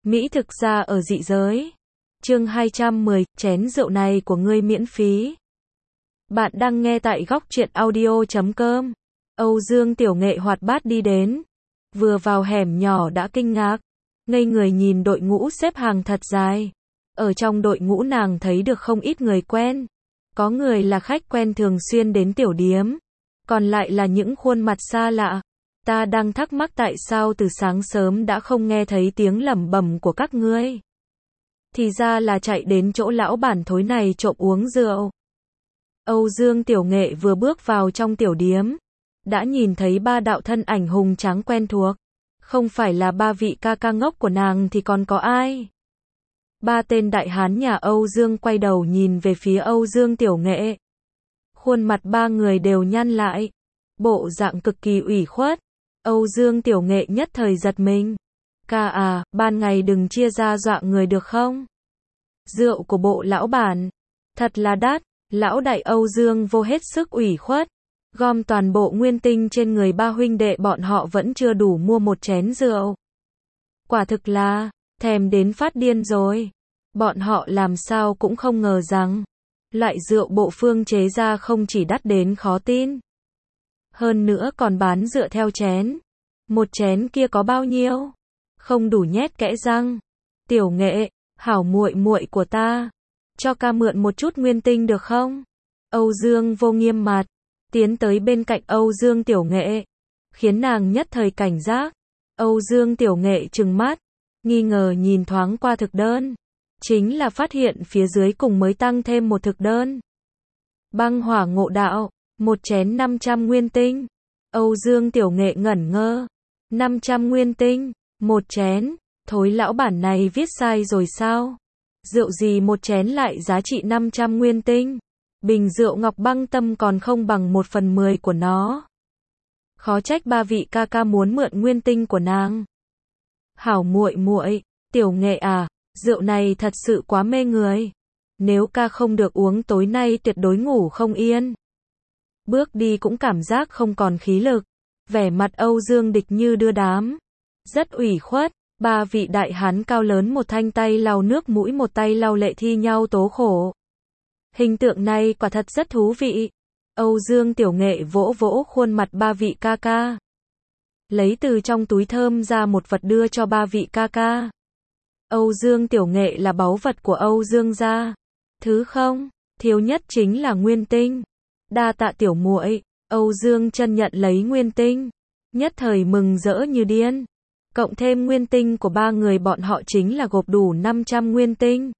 Mỹ thực ra ở dị giới. Chương 210, chén rượu này của ngươi miễn phí. Bạn đang nghe tại góc truyện audio.com. Âu Dương Tiểu Nghệ hoạt bát đi đến. Vừa vào hẻm nhỏ đã kinh ngạc. Ngây người nhìn đội ngũ xếp hàng thật dài. Ở trong đội ngũ nàng thấy được không ít người quen. Có người là khách quen thường xuyên đến tiểu điếm. Còn lại là những khuôn mặt xa lạ. Ta đang thắc mắc tại sao từ sáng sớm đã không nghe thấy tiếng lẩm bẩm của các ngươi. Thì ra là chạy đến chỗ lão bản thối này trộm uống rượu. Âu Dương Tiểu Nghệ vừa bước vào trong tiểu điếm. Đã nhìn thấy ba đạo thân ảnh hùng tráng quen thuộc. Không phải là ba vị ca ca ngốc của nàng thì còn có ai? Ba tên đại hán nhà Âu Dương quay đầu nhìn về phía Âu Dương Tiểu Nghệ. Khuôn mặt ba người đều nhăn lại. Bộ dạng cực kỳ ủy khuất. Âu Dương Tiểu Nghệ nhất thời giật mình. Ca à, ban ngày đừng chia ra dọa người được không? Rượu của bộ lão bản. Thật là đắt. Lão đại Âu Dương vô hết sức ủy khuất. Gom toàn bộ nguyên tinh trên người ba huynh đệ bọn họ vẫn chưa đủ mua một chén rượu. Quả thực là, thèm đến phát điên rồi. Bọn họ làm sao cũng không ngờ rằng, loại rượu bộ Phương chế ra không chỉ đắt đến khó tin. Hơn nữa còn bán dựa theo chén. Một chén kia có bao nhiêu? Không đủ nhét kẽ răng. Tiểu Nghệ, hảo muội muội của ta, cho ca mượn một chút nguyên tinh được không? Âu Dương vô nghiêm mặt, tiến tới bên cạnh Âu Dương Tiểu Nghệ, khiến nàng nhất thời cảnh giác. Âu Dương Tiểu Nghệ trừng mắt, nghi ngờ nhìn thoáng qua thực đơn. Chính là phát hiện phía dưới cùng mới tăng thêm một thực đơn. Băng hỏa ngộ đạo, một chén 500 nguyên tinh. Âu Dương Tiểu Nghệ ngẩn ngơ. 500 nguyên tinh, một chén, thối lão bản này viết sai rồi sao? Rượu gì một chén lại giá trị 500 nguyên tinh? Bình rượu ngọc băng tâm còn không bằng 1/10 của nó. Khó trách ba vị ca ca muốn mượn nguyên tinh của nàng. Hảo muội muội, Tiểu Nghệ à, rượu này thật sự quá mê người. Nếu ca không được uống tối nay tuyệt đối ngủ không yên. Bước đi cũng cảm giác không còn khí lực. Vẻ mặt Âu Dương Địch như đưa đám. Rất ủy khuất. Ba vị đại hán cao lớn một thanh tay lau nước mũi một tay lau lệ thi nhau tố khổ. Hình tượng này quả thật rất thú vị. Âu Dương Tiểu Nghệ vỗ vỗ khuôn mặt ba vị ca ca. Lấy từ trong túi thơm ra một vật đưa cho ba vị ca ca. Âu Dương Tiểu Nghệ là báu vật của Âu Dương gia. Thứ không, thiếu nhất chính là nguyên tinh. Đa tạ tiểu muội. Âu Dương Chân nhận lấy nguyên tinh. Nhất thời mừng rỡ như điên. Cộng thêm nguyên tinh của ba người bọn họ chính là gộp đủ 500 nguyên tinh.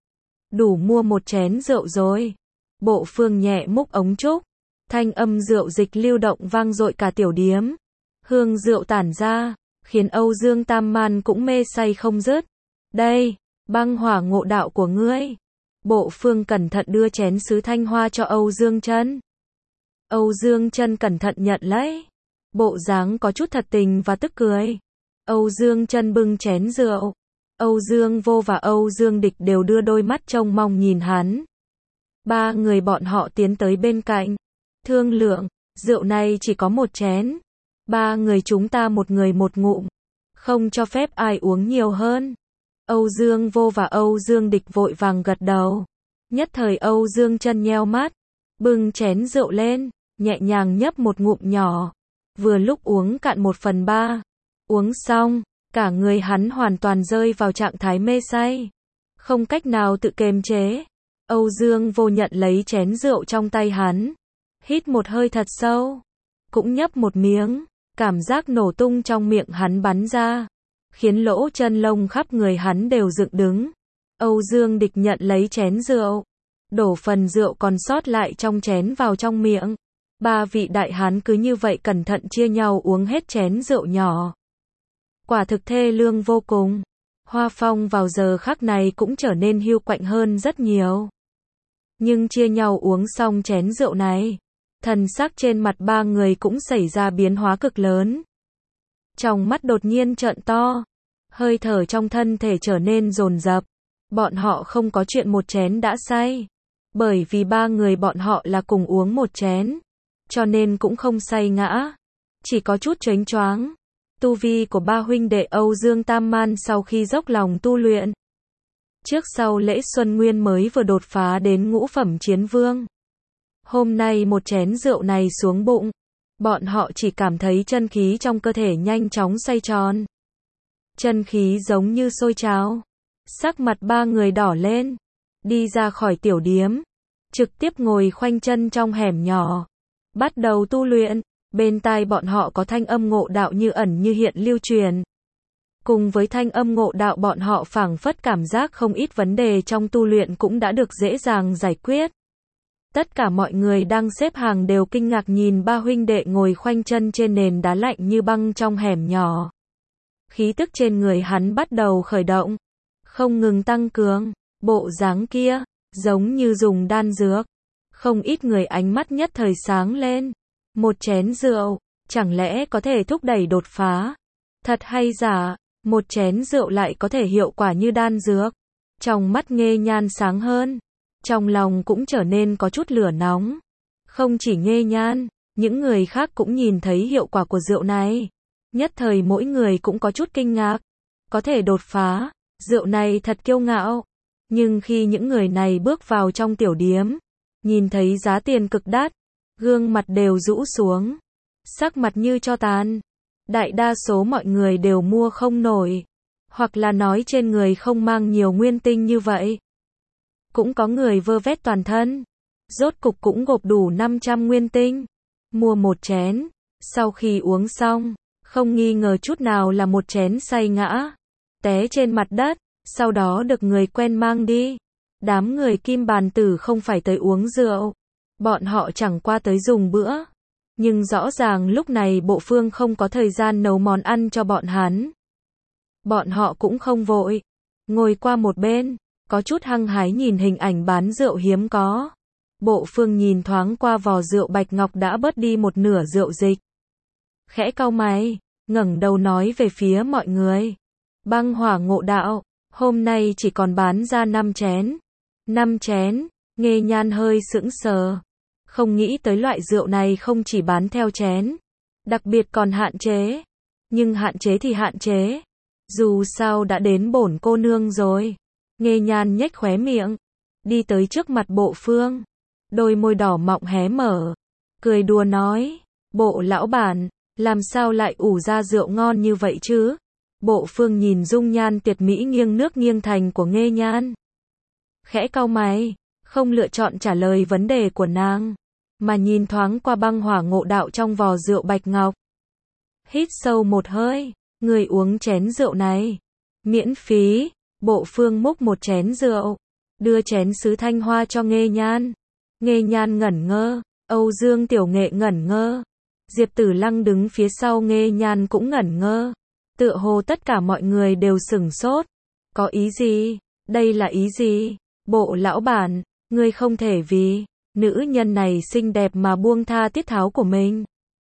Đủ mua một chén rượu rồi. Bộ Phương nhẹ múc ống trúc. Thanh âm rượu dịch lưu động vang dội cả tiểu điếm. Hương rượu tản ra, khiến Âu Dương Tam Man cũng mê say không dứt. Đây, băng hỏa ngộ đạo của ngươi. Bộ Phương cẩn thận đưa chén sứ thanh hoa cho Âu Dương Chân. Âu Dương Chân cẩn thận nhận lấy. Bộ dáng có chút thật tình và tức cười. Âu Dương Chân bưng chén rượu. Âu Dương Vô và Âu Dương Địch đều đưa đôi mắt trông mong nhìn hắn. Ba người bọn họ tiến tới bên cạnh. Thương lượng, rượu này chỉ có một chén. Ba người chúng ta một người một ngụm. Không cho phép ai uống nhiều hơn. Âu Dương Vô và Âu Dương Địch vội vàng gật đầu. Nhất thời Âu Dương Chân nheo mắt. Bưng chén rượu lên, nhẹ nhàng nhấp một ngụm nhỏ. Vừa lúc uống cạn 1/3. Uống xong, cả người hắn hoàn toàn rơi vào trạng thái mê say. Không cách nào tự kiềm chế. Âu Dương Vô nhận lấy chén rượu trong tay hắn. Hít một hơi thật sâu. Cũng nhấp một miếng. Cảm giác nổ tung trong miệng hắn bắn ra. Khiến lỗ chân lông khắp người hắn đều dựng đứng. Âu Dương Địch nhận lấy chén rượu. Đổ phần rượu còn sót lại trong chén vào trong miệng. Ba vị đại hán cứ như vậy cẩn thận chia nhau uống hết chén rượu nhỏ. Quả thực thê lương vô cùng. Hoa Phong vào giờ khắc này cũng trở nên hiu quạnh hơn rất nhiều. Nhưng chia nhau uống xong chén rượu này, thần sắc trên mặt ba người cũng xảy ra biến hóa cực lớn. Trong mắt đột nhiên trợn to, hơi thở trong thân thể trở nên dồn dập. Bọn họ không có chuyện một chén đã say. Bởi vì ba người bọn họ là cùng uống một chén, cho nên cũng không say ngã. Chỉ có chút chếnh choáng. Tu vi của ba huynh đệ Âu Dương Tam Man sau khi dốc lòng tu luyện, trước sau lễ Xuân Nguyên mới vừa đột phá đến ngũ phẩm chiến vương. Hôm nay một chén rượu này xuống bụng, bọn họ chỉ cảm thấy chân khí trong cơ thể nhanh chóng xoay tròn. Chân khí giống như sôi trào. Sắc mặt ba người đỏ lên, đi ra khỏi tiểu điếm, trực tiếp ngồi khoanh chân trong hẻm nhỏ, bắt đầu tu luyện. Bên tai bọn họ có thanh âm ngộ đạo như ẩn như hiện lưu truyền. Cùng với thanh âm ngộ đạo, bọn họ phảng phất cảm giác không ít vấn đề trong tu luyện cũng đã được dễ dàng giải quyết. Tất cả mọi người đang xếp hàng đều kinh ngạc nhìn ba huynh đệ ngồi khoanh chân trên nền đá lạnh như băng trong hẻm nhỏ. Khí tức trên người hắn bắt đầu khởi động, không ngừng tăng cường. Bộ dáng kia, giống như dùng đan dược. Không ít người ánh mắt nhất thời sáng lên. Một chén rượu, chẳng lẽ có thể thúc đẩy đột phá? Thật hay giả, một chén rượu lại có thể hiệu quả như đan dược? Trong mắt Nghê Nhan sáng hơn, trong lòng cũng trở nên có chút lửa nóng. Không chỉ Nghê Nhan, những người khác cũng nhìn thấy hiệu quả của rượu này. Nhất thời mỗi người cũng có chút kinh ngạc. Có thể đột phá, rượu này thật kiêu ngạo. Nhưng khi những người này bước vào trong tiểu điếm, nhìn thấy giá tiền cực đắt, gương mặt đều rũ xuống, sắc mặt như tro tàn. Đại đa số mọi người đều mua không nổi, hoặc là nói trên người không mang nhiều nguyên tinh như vậy. Cũng có người vơ vét toàn thân, rốt cục cũng gộp đủ 500 nguyên tinh, mua một chén, sau khi uống xong, không nghi ngờ chút nào là một chén say ngã, té trên mặt đất, sau đó được người quen mang đi. Đám người Kim Bàn Tử không phải tới uống rượu, bọn họ chẳng qua tới dùng bữa. Nhưng rõ ràng lúc này Bộ Phương không có thời gian nấu món ăn cho bọn hắn. Bọn họ cũng không vội, ngồi qua một bên, có chút hăng hái nhìn hình ảnh bán rượu hiếm có. Bộ Phương nhìn thoáng qua vò rượu bạch ngọc đã bớt đi một nửa rượu dịch. Khẽ cau mày, ngẩng đầu nói về phía mọi người. Băng Hỏa Ngộ Đạo, hôm nay chỉ còn bán ra 5 chén. 5 chén, Nghê Nhan hơi sững sờ. Không nghĩ tới loại rượu này không chỉ bán theo chén, đặc biệt còn hạn chế. Nhưng hạn chế thì hạn chế, dù sao đã đến bổn cô nương rồi. Nghê Nhan nhếch khóe miệng, đi tới trước mặt Bộ Phương, đôi môi đỏ mọng hé mở, cười đùa nói, Bộ lão bản, làm sao lại ủ ra rượu ngon như vậy chứ? Bộ Phương nhìn dung nhan tuyệt mỹ nghiêng nước nghiêng thành của Nghê Nhan, khẽ cau mày, không lựa chọn trả lời vấn đề của nàng, mà nhìn thoáng qua Băng Hỏa Ngộ Đạo trong vò rượu bạch ngọc. Hít sâu một hơi, người uống chén rượu này, miễn phí. Bộ Phương múc một chén rượu, đưa chén sứ thanh hoa cho Nghê Nhan. Nghê Nhan ngẩn ngơ, Âu Dương Tiểu Nghệ ngẩn ngơ, Diệp Tử Lăng đứng phía sau Nghê Nhan cũng ngẩn ngơ. Tựa hồ tất cả mọi người đều sửng sốt. Có ý gì? Đây là ý gì? Bộ lão bản, ngươi không thể vì nữ nhân này xinh đẹp mà buông tha tiết tháo của mình.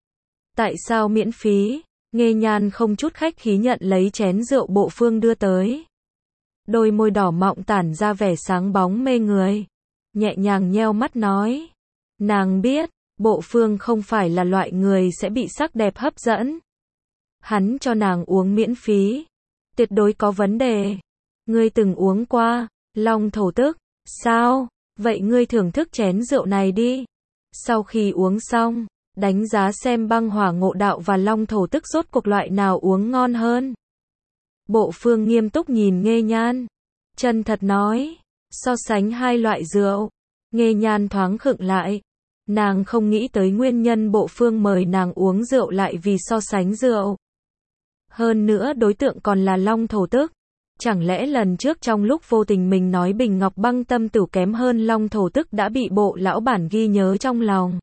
Tại sao miễn phí? Nghê Nhan không chút khách khí nhận lấy chén rượu Bộ Phương đưa tới. Đôi môi đỏ mọng tản ra vẻ sáng bóng mê người, nhẹ nhàng nheo mắt nói. Nàng biết, Bộ Phương không phải là loại người sẽ bị sắc đẹp hấp dẫn. Hắn cho nàng uống miễn phí, tuyệt đối có vấn đề. Ngươi từng uống qua Long Thổ Tức, sao? Vậy ngươi thưởng thức chén rượu này đi. Sau khi uống xong, đánh giá xem Băng Hỏa Ngộ Đạo và Long Thổ Tức rốt cuộc loại nào uống ngon hơn. Bộ Phương nghiêm túc nhìn Nghê Nhan, chân thật nói, so sánh hai loại rượu. Nghê Nhan thoáng khựng lại, nàng không nghĩ tới nguyên nhân Bộ Phương mời nàng uống rượu lại vì so sánh rượu. Hơn nữa đối tượng còn là Long Thổ Tức. Chẳng lẽ lần trước trong lúc vô tình mình nói Bình Ngọc Băng Tâm Tử kém hơn Long Thổ Tức đã bị Bộ lão bản ghi nhớ trong lòng.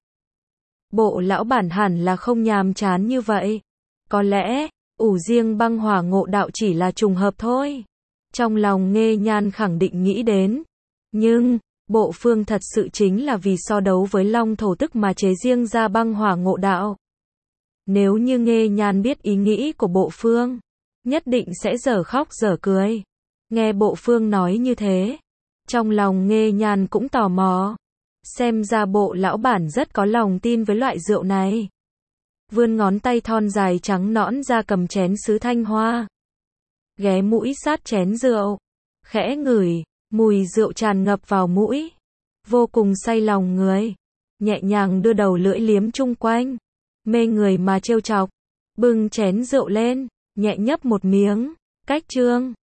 Bộ lão bản hẳn là không nhàm chán như vậy. Có lẽ ủ riêng Băng Hỏa Ngộ Đạo chỉ là trùng hợp thôi. Trong lòng Nghê Nhan khẳng định nghĩ đến. Nhưng Bộ Phương thật sự chính là vì so đấu với Long Thổ Tức mà chế riêng ra Băng Hỏa Ngộ Đạo. Nếu như Nghê Nhan biết ý nghĩ của Bộ Phương, nhất định sẽ dở khóc dở cười. Nghe Bộ Phương nói như thế, trong lòng Nghê Nhan cũng tò mò. Xem ra Bộ lão bản rất có lòng tin với loại rượu này. vươn ngón tay thon dài trắng nõn ra cầm chén sứ thanh hoa. Ghé mũi sát chén rượu, khẽ ngửi, mùi rượu tràn ngập vào mũi, vô cùng say lòng người. Nhẹ nhàng đưa đầu lưỡi liếm chung quanh, mê người mà trêu chọc. Bưng chén rượu lên, nhẹ nhấp một miếng, cách chương.